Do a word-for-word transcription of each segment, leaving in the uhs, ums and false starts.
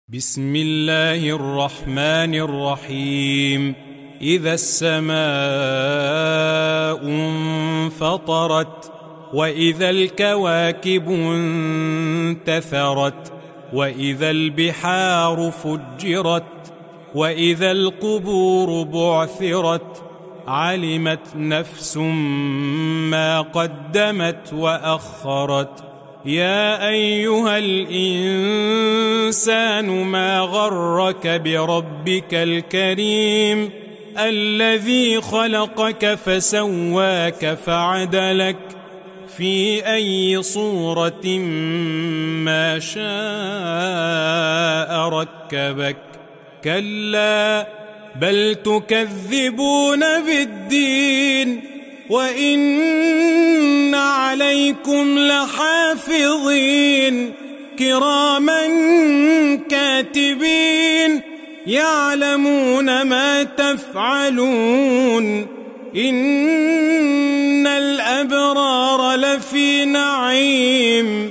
بسم الله الرحمن الرحيم. إذا السماء انفطرت وإذا الكواكب انتثرت وإذا البحار فجرت وإذا القبور بعثرت علمت نفس ما قدمت وأخرت. يا أيها الإنسان ما غرك بربك الكريم الذي خلقك فسواك فعدلك في أي صورة ما شاء ركبك. كلا بل تكذبون بالدين وإن عليكم لحافظين كراما كاتبين يعلمون ما تفعلون. إن الأبرار لفي نعيم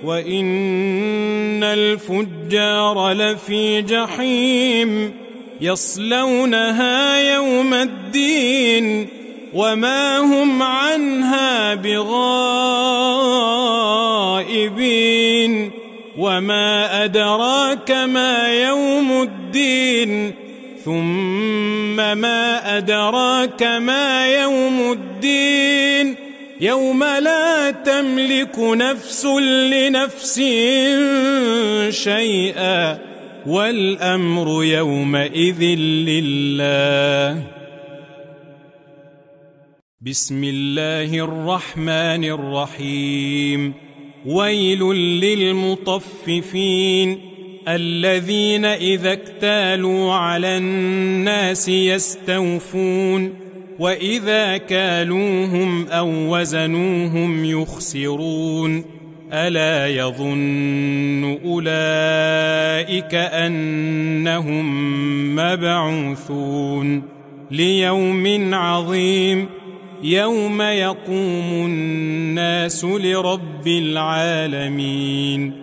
وإن الفجار لفي جحيم يصلونها يوم الدين وما هم عنها بغائبين. وما أدراك ما يوم الدين ثم ما أدراك ما يوم الدين يوم لا تملك نفس لنفس شيئا والأمر يومئذ لله. بسم الله الرحمن الرحيم. ويل للمطففين الذين إذا اكتالوا على الناس يستوفون وإذا كالوهم أو وزنوهم يخسرون. ألا يظن أولئك أنهم مبعوثون ليوم عظيم يوم يقوم الناس لرب العالمين.